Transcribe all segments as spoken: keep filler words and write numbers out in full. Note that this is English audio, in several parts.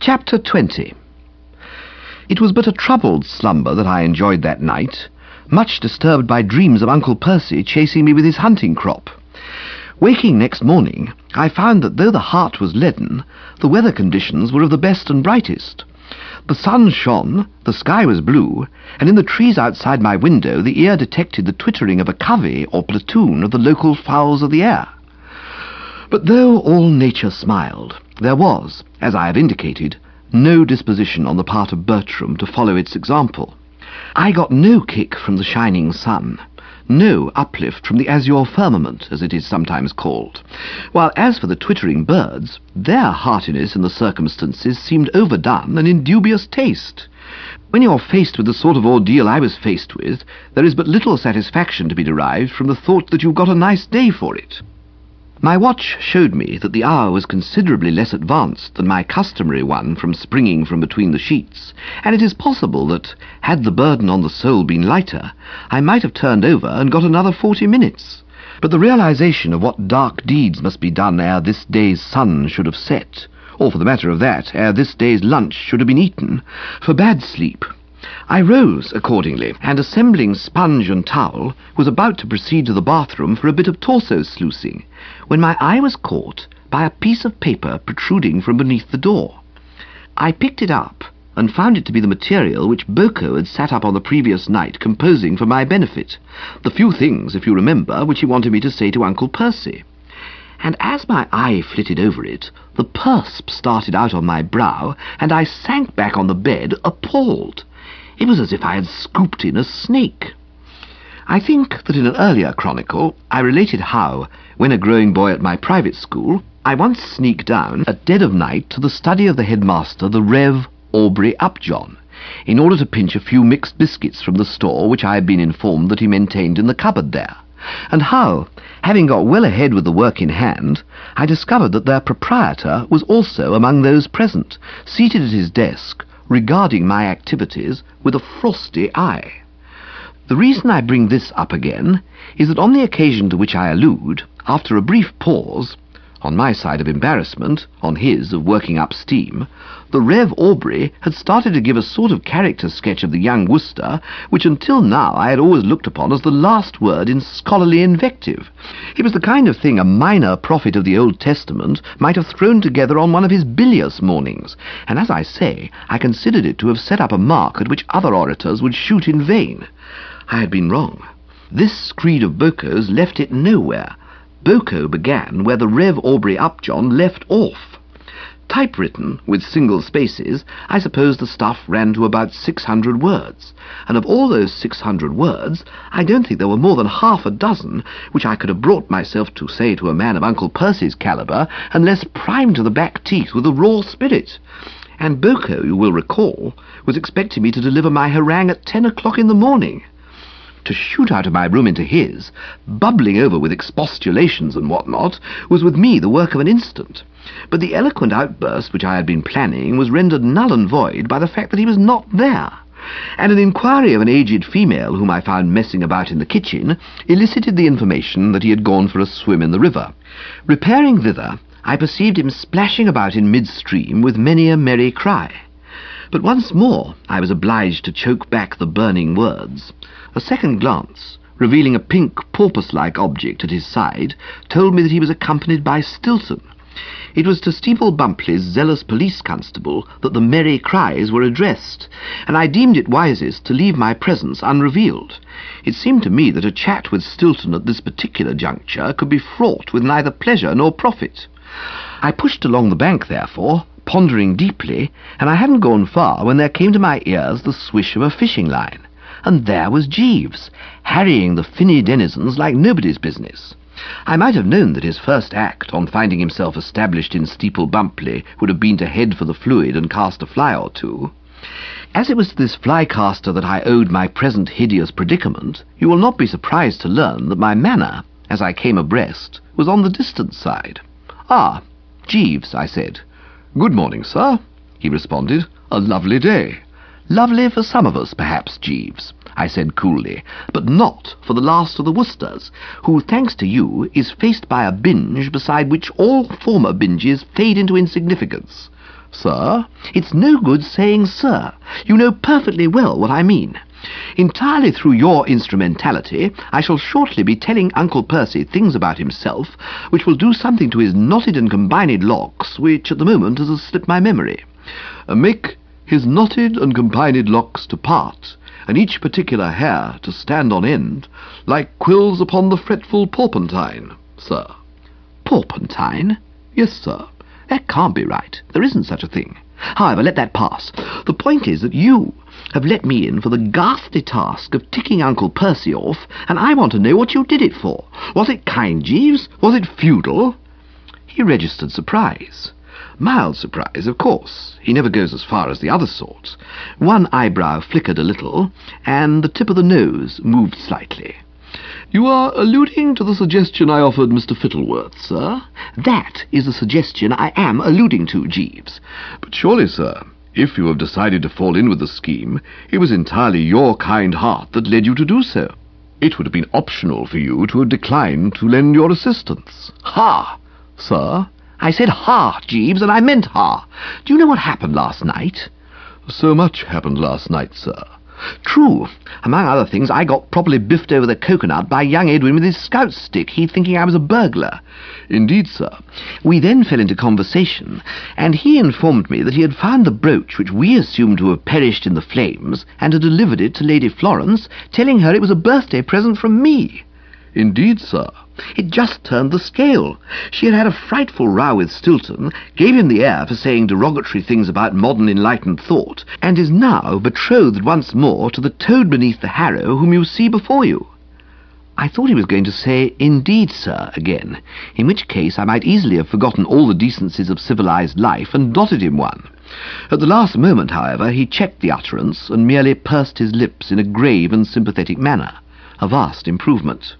Chapter twenty. It was but a troubled slumber that I enjoyed that night, much disturbed by dreams of Uncle Percy chasing me with his hunting crop. Waking next morning, I found that though the heart was leaden, the weather conditions were of the best and brightest. The sun shone, the sky was blue, and in the trees outside my window the ear detected the twittering of a covey or platoon of the local fowls of the air. But though all nature smiled, there was, as I have indicated, no disposition on the part of Bertram to follow its example. I got no kick from the shining sun, no uplift from the azure firmament, as it is sometimes called, while as for the twittering birds, their heartiness in the circumstances seemed overdone and in dubious taste. When you're faced with the sort of ordeal I was faced with, there is but little satisfaction to be derived from the thought that you've got a nice day for it. My watch showed me that the hour was considerably less advanced than my customary one from springing from between the sheets, and it is possible that, had the burden on the soul been lighter, I might have turned over and got another forty minutes. But the realization of what dark deeds must be done ere this day's sun should have set, or for the matter of that, ere this day's lunch should have been eaten, forbade sleep. I rose accordingly, and assembling sponge and towel, was about to proceed to the bathroom for a bit of torso sluicing, when my eye was caught by a piece of paper protruding from beneath the door. I picked it up, and found it to be the material which Boko had sat up on the previous night composing for my benefit, the few things, if you remember, which he wanted me to say to Uncle Percy. And as my eye flitted over it, the perspiration started out on my brow, and I sank back on the bed, appalled. It was as if I had scooped in a snake. I think that in an earlier chronicle I related how, when a growing boy at my private school, I once sneaked down at dead of night to the study of the headmaster, the Rev Aubrey Upjohn, in order to pinch a few mixed biscuits from the store which I had been informed that he maintained in the cupboard there, and how, having got well ahead with the work in hand, I discovered that their proprietor was also among those present, seated at his desk, regarding my activities with a frosty eye. The reason I bring this up again is that on the occasion to which I allude, after a brief pause, on my side of embarrassment, on his of working up steam, the Rev Aubrey had started to give a sort of character sketch of the young Worcester, which until now I had always looked upon as the last word in scholarly invective. It was the kind of thing a minor prophet of the Old Testament might have thrown together on one of his bilious mornings, and as I say, I considered it to have set up a mark at which other orators would shoot in vain. I had been wrong. This screed of Boko's left it nowhere. Boko began where the Rev Aubrey Upjohn left off. Typewritten, with single spaces, I suppose the stuff ran to about six hundred words, and of all those six hundred words, I don't think there were more than half a dozen which I could have brought myself to say to a man of Uncle Percy's calibre, unless primed to the back teeth with a raw spirit. And Boko, you will recall, was expecting me to deliver my harangue at ten o'clock in the morning. To shoot out of my room into his, bubbling over with expostulations and what-not, was with me the work of an instant. But the eloquent outburst which I had been planning was rendered null and void by the fact that he was not there, and an inquiry of an aged female whom I found messing about in the kitchen elicited the information that he had gone for a swim in the river. Repairing thither, I perceived him splashing about in mid-stream with many a merry cry. But once more I was obliged to choke back the burning words. A second glance, revealing a pink porpoise-like object at his side, told me that he was accompanied by Stilton. It was to Steeple Bumpley's zealous police constable that the merry cries were addressed, and I deemed it wisest to leave my presence unrevealed. It seemed to me that a chat with Stilton at this particular juncture could be fraught with neither pleasure nor profit. I pushed along the bank, therefore, pondering deeply, and I hadn't gone far when there came to my ears the swish of a fishing line. And there was Jeeves, harrying the finny denizens like nobody's business. I might have known that his first act, on finding himself established in Steeple Bumpley, would have been to head for the fluid and cast a fly or two. As it was to this fly-caster that I owed my present hideous predicament, you will not be surprised to learn that my manner, as I came abreast, was on the distant side. "Ah, Jeeves," I said. "Good morning, sir," he responded. "A lovely day." "Lovely for some of us, perhaps, Jeeves," I said coolly, "but not for the last of the Worcesters, who, thanks to you, is faced by a binge beside which all former binges fade into insignificance." Sir? It's no good saying sir. You know perfectly well what I mean. Entirely through your instrumentality, I shall shortly be telling Uncle Percy things about himself which will do something to his knotted and combined locks, which at the moment has slipped my memory. Uh, make his knotted and combined locks to part, and each particular hair to stand on end, like quills upon the fretful porpentine, sir. Porpentine? Yes, sir. That can't be right. There isn't such a thing. However, let that pass. The point is that you have let me in for the ghastly task of ticking Uncle Percy off, and I want to know what you did it for. Was it kind, Jeeves? Was it feudal? He registered surprise. Mild surprise, of course. He never goes as far as the other sort. One eyebrow flickered a little, and the tip of the nose moved slightly. You are alluding to the suggestion I offered Mister Fittleworth, sir? That is the suggestion I am alluding to, Jeeves. But surely, sir, if you have decided to fall in with the scheme, it was entirely your kind heart that led you to do so. It would have been optional for you to have declined to lend your assistance. Ha! Sir? I said ha, Jeeves, and I meant ha. Do you know what happened last night? So much happened last night, sir. True. Among other things, I got properly biffed over the coconut by young Edwin with his scout stick, he thinking I was a burglar. Indeed, sir. We then fell into conversation, and he informed me that he had found the brooch which we assumed to have perished in the flames, and had delivered it to Lady Florence, telling her it was a birthday present from me. Indeed, sir. It just turned the scale. She had had a frightful row with Stilton, gave him the air for saying derogatory things about modern enlightened thought, and is now betrothed once more to the toad beneath the harrow whom you see before you. I thought he was going to say, indeed, sir, again, in which case I might easily have forgotten all the decencies of civilized life and dotted him one. At the last moment, however, he checked the utterance and merely pursed his lips in a grave and sympathetic manner. A vast improvement.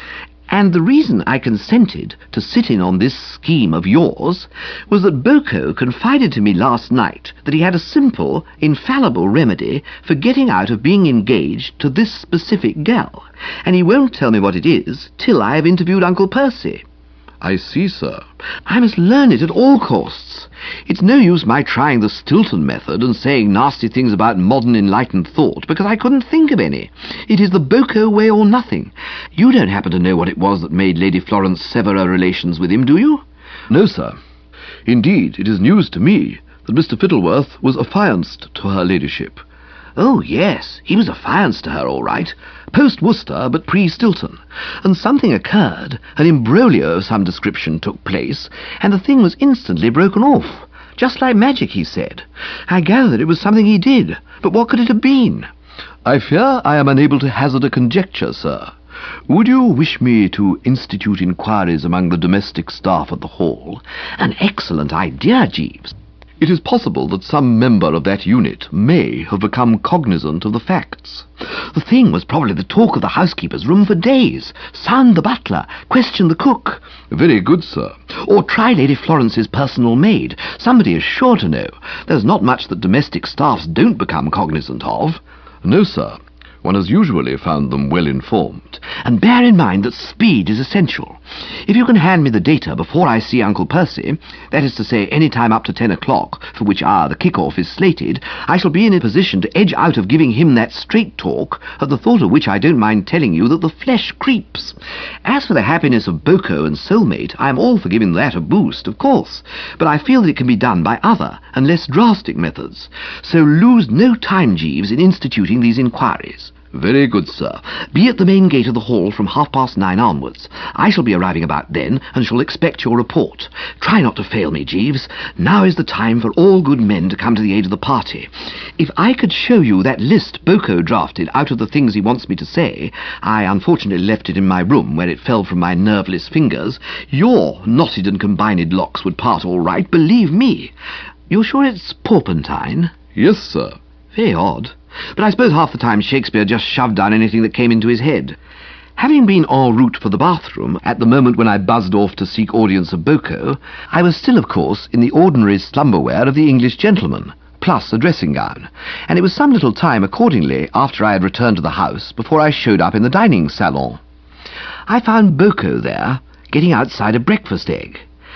And the reason I consented to sit in on this scheme of yours was that Boko confided to me last night that he had a simple, infallible remedy for getting out of being engaged to this specific gal, and he won't tell me what it is till I have interviewed Uncle Percy. I see, sir. I must learn it at all costs. It's no use my trying the Stilton method and saying nasty things about modern enlightened thought, because I couldn't think of any. It is the Boko way or nothing. You don't happen to know what it was that made Lady Florence sever her relations with him, do you? No, sir. Indeed, it is news to me that Mister Fittleworth was affianced to her ladyship. Oh, yes, he was affianced to her, all right. Post-Worcester, but pre-Stilton. And something occurred, an imbroglio of some description took place, and the thing was instantly broken off. Just like magic, he said. I gathered it was something he did, but what could it have been? I fear I am unable to hazard a conjecture, sir. Would you wish me to institute inquiries among the domestic staff at the Hall? An excellent idea, Jeeves. It is possible that some member of that unit may have become cognizant of the facts. The thing was probably the talk of the housekeeper's room for days. Sound the butler, question the cook. Very good, sir. Or try Lady Florence's personal maid. Somebody is sure to know. There's not much that domestic staffs don't become cognizant of. No, sir. One has usually found them well informed. And bear in mind that speed is essential. If you can hand me the data before I see Uncle Percy, that is to say any time up to ten o'clock, for which hour the kick-off is slated, I shall be in a position to edge out of giving him that straight talk, at the thought of which I don't mind telling you that the flesh creeps. As for the happiness of Boko and soulmate, I am all for giving that a boost, of course, but I feel that it can be done by other and less drastic methods. So lose no time, Jeeves, in instituting these inquiries. Very good, sir. Be at the main gate of the hall from half past nine onwards. I shall be arriving about then, and shall expect your report. Try not to fail me, Jeeves. Now is the time for all good men to come to the aid of the party. If I could show you that list Boko drafted out of the things he wants me to say, I unfortunately left it in my room where it fell from my nerveless fingers, your knotted and combined locks would part all right, believe me. You're sure it's Porpentine? Yes, sir. Very odd. But I suppose half the time Shakespeare just shoved down anything that came into his head. Having been en route for the bathroom at the moment when I buzzed off to seek audience of Boko, I was still, of course, in the ordinary slumber-wear of the English gentleman, plus a dressing gown, and it was some little time accordingly after I had returned to the house before I showed up in the dining salon. I found Boko there, getting outside a breakfast egg.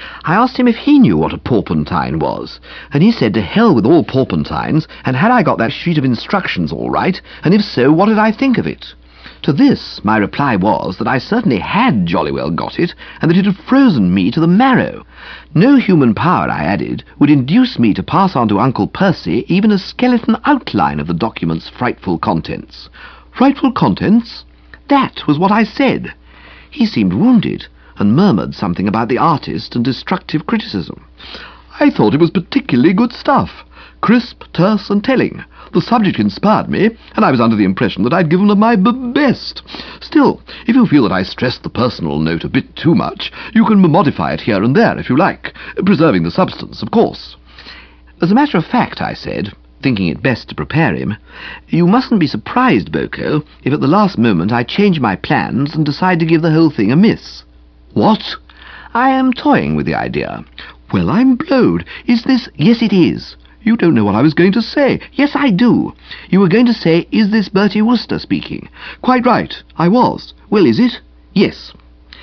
I asked him if he knew what a porpentine was, and he said to hell with all porpentines, and had I got that sheet of instructions all right, and if so, what did I think of it? To this, my reply was that I certainly had jolly well got it, and that it had frozen me to the marrow. No human power, I added, would induce me to pass on to Uncle Percy even a skeleton outline of the document's frightful contents. Frightful contents? That was what I said. He seemed wounded, and murmured something about the artist and destructive criticism. I thought it was particularly good stuff, crisp, terse, and telling. The subject inspired me, and I was under the impression that I'd given them my b best. Still, if you feel that I stressed the personal note a bit too much, you can modify it here and there if you like, preserving the substance, of course. As a matter of fact, I said, thinking it best to prepare him, you mustn't be surprised, Boko, if at the last moment I change my plans and decide to give the whole thing a miss. What? I am toying with the idea. Well, I'm blowed. Is this... Yes, it is. You don't know what I was going to say. Yes, I do. You were going to say, is this Bertie Wooster speaking? Quite right. I was. Well, is it? Yes.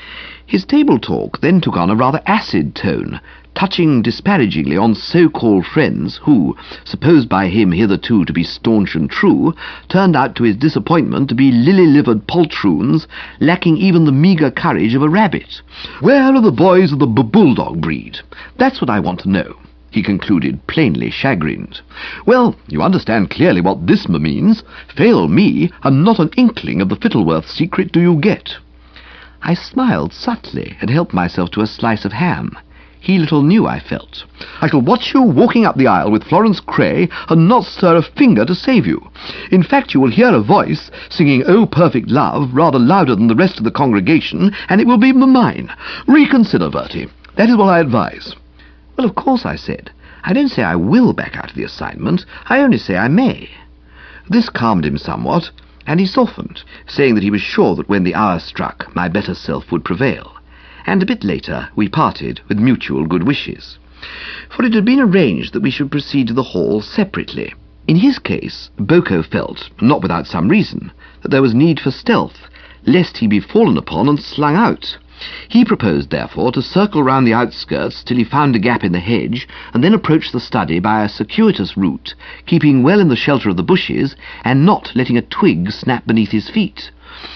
His table talk then took on a rather acid tone, touching disparagingly on so-called friends who, supposed by him hitherto to be staunch and true, turned out to his disappointment to be lily-livered poltroons, lacking even the meagre courage of a rabbit. Where are the boys of the b-bulldog breed? That's what I want to know, he concluded, plainly chagrined. Well, you understand clearly what this means. Fail me, and not an inkling of the Fittleworth secret do you get. I smiled subtly and helped myself to a slice of ham. He little knew I felt. I shall watch you walking up the aisle with Florence Cray and not stir a finger to save you. In fact, you will hear a voice singing Oh Perfect Love rather louder than the rest of the congregation, and it will be mine. Reconsider, Bertie. That is what I advise. Well, of course, I said. I don't say I will back out of the assignment. I only say I may. This calmed him somewhat, and he softened, saying that he was sure that when the hour struck, my better self would prevail. And a bit later we parted with mutual good wishes. For it had been arranged that we should proceed to the hall separately. In his case, Boko felt, not without some reason, that there was need for stealth, lest he be fallen upon and slung out. He proposed, therefore, to circle round the outskirts till he found a gap in the hedge, and then approach the study by a circuitous route, keeping well in the shelter of the bushes, and not letting a twig snap beneath his feet.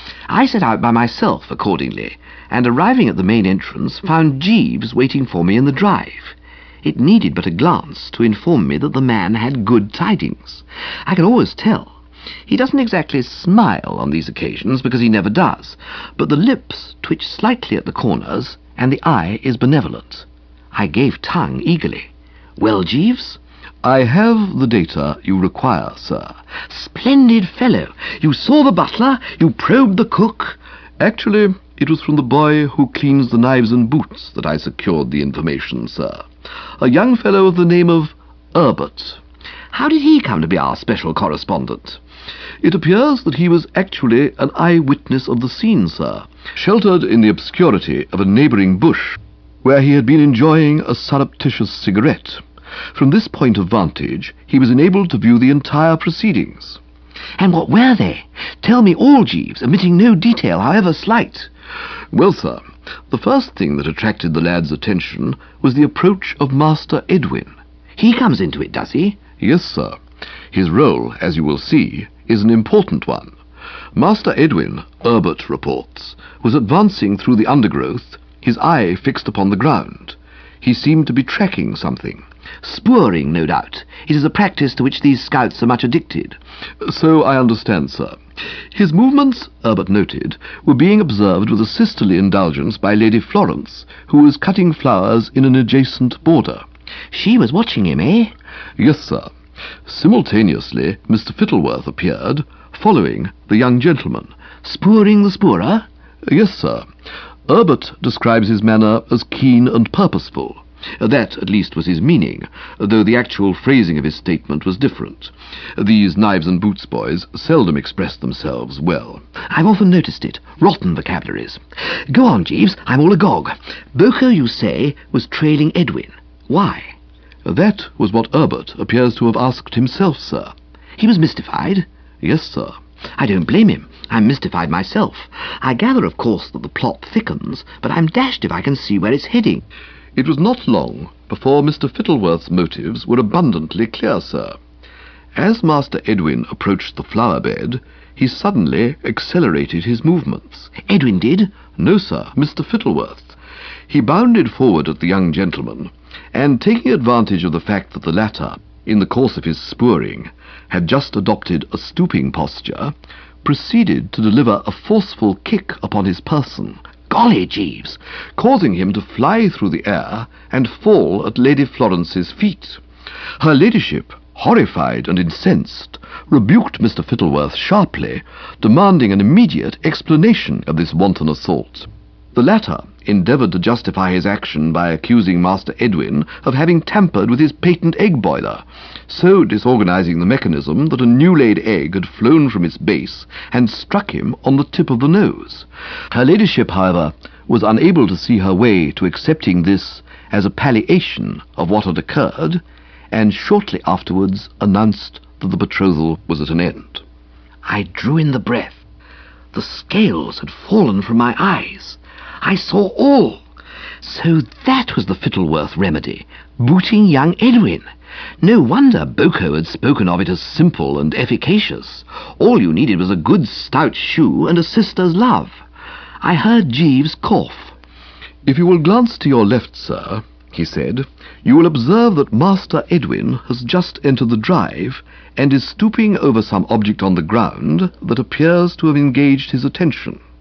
I set out by myself, accordingly, and arriving at the main entrance, found Jeeves waiting for me in the drive. It needed but a glance to inform me that the man had good tidings. I could always tell. He doesn't exactly smile on these occasions, because he never does, but the lips twitch slightly at the corners, and the eye is benevolent. I gave tongue eagerly. Well, Jeeves? I have the data you require, sir. Splendid fellow. You saw the butler? You probed the cook? Actually, it was from the boy who cleans the knives and boots that I secured the information, sir. A young fellow of the name of Herbert. How did he come to be our special correspondent? It appears that he was actually an eyewitness of the scene, sir, sheltered in the obscurity of a neighbouring bush, where he had been enjoying a surreptitious cigarette. From this point of vantage, he was enabled to view the entire proceedings. And what were they? Tell me all, Jeeves, omitting no detail, however slight. Well, sir, the first thing that attracted the lad's attention was the approach of Master Edwin. He comes into it, does he? Yes, sir. His role, as you will see, is an important one. Master Edwin, Herbert reports, was advancing through the undergrowth, his eye fixed upon the ground. He seemed to be tracking something. Spooring, no doubt. It is a practice to which these scouts are much addicted. So I understand, sir. His movements, Herbert noted, were being observed with a sisterly indulgence by Lady Florence, who was cutting flowers in an adjacent border. She was watching him, eh? Yes, sir. Simultaneously, Mister Fittleworth appeared, following the young gentleman. Spooring the spoorer? Yes, sir. Herbert describes his manner as keen and purposeful. That, at least, was his meaning, though the actual phrasing of his statement was different. These knives and boots boys seldom expressed themselves well. I've often noticed it. Rotten vocabularies. Go on, Jeeves. I'm all agog. Boko, you say, was trailing Edwin. Why? That was what Herbert appears to have asked himself, sir. He was mystified? Yes, sir. I don't blame him. I'm mystified myself. I gather, of course, that the plot thickens, but I'm dashed if I can see where it's heading. It was not long before Mister Fittleworth's motives were abundantly clear, sir. As Master Edwin approached the flower bed, he suddenly accelerated his movements. Edwin did? No, sir, Mister Fittleworth. He bounded forward at the young gentleman, and taking advantage of the fact that the latter, in the course of his spurring, had just adopted a stooping posture, proceeded to deliver a forceful kick upon his person, golly, Jeeves, causing him to fly through the air and fall at Lady Florence's feet. Her ladyship, horrified and incensed, rebuked Mister Fittleworth sharply, demanding an immediate explanation of this wanton assault. The latter endeavoured to justify his action by accusing Master Edwin of having tampered with his patent egg boiler, so disorganizing the mechanism that a new-laid egg had flown from its base and struck him on the tip of the nose. Her ladyship, however, was unable to see her way to accepting this as a palliation of what had occurred, and shortly afterwards announced that the betrothal was at an end. I drew in the breath. The scales had fallen from my eyes. I saw all. So that was the Fittleworth remedy, booting young Edwin. No wonder Boko had spoken of it as simple and efficacious. All you needed was a good stout shoe and a sister's love. I heard Jeeves cough. "If you will glance to your left, sir," he said, "you will observe that Master Edwin has just entered the drive and is stooping over some object on the ground that appears to have engaged his attention."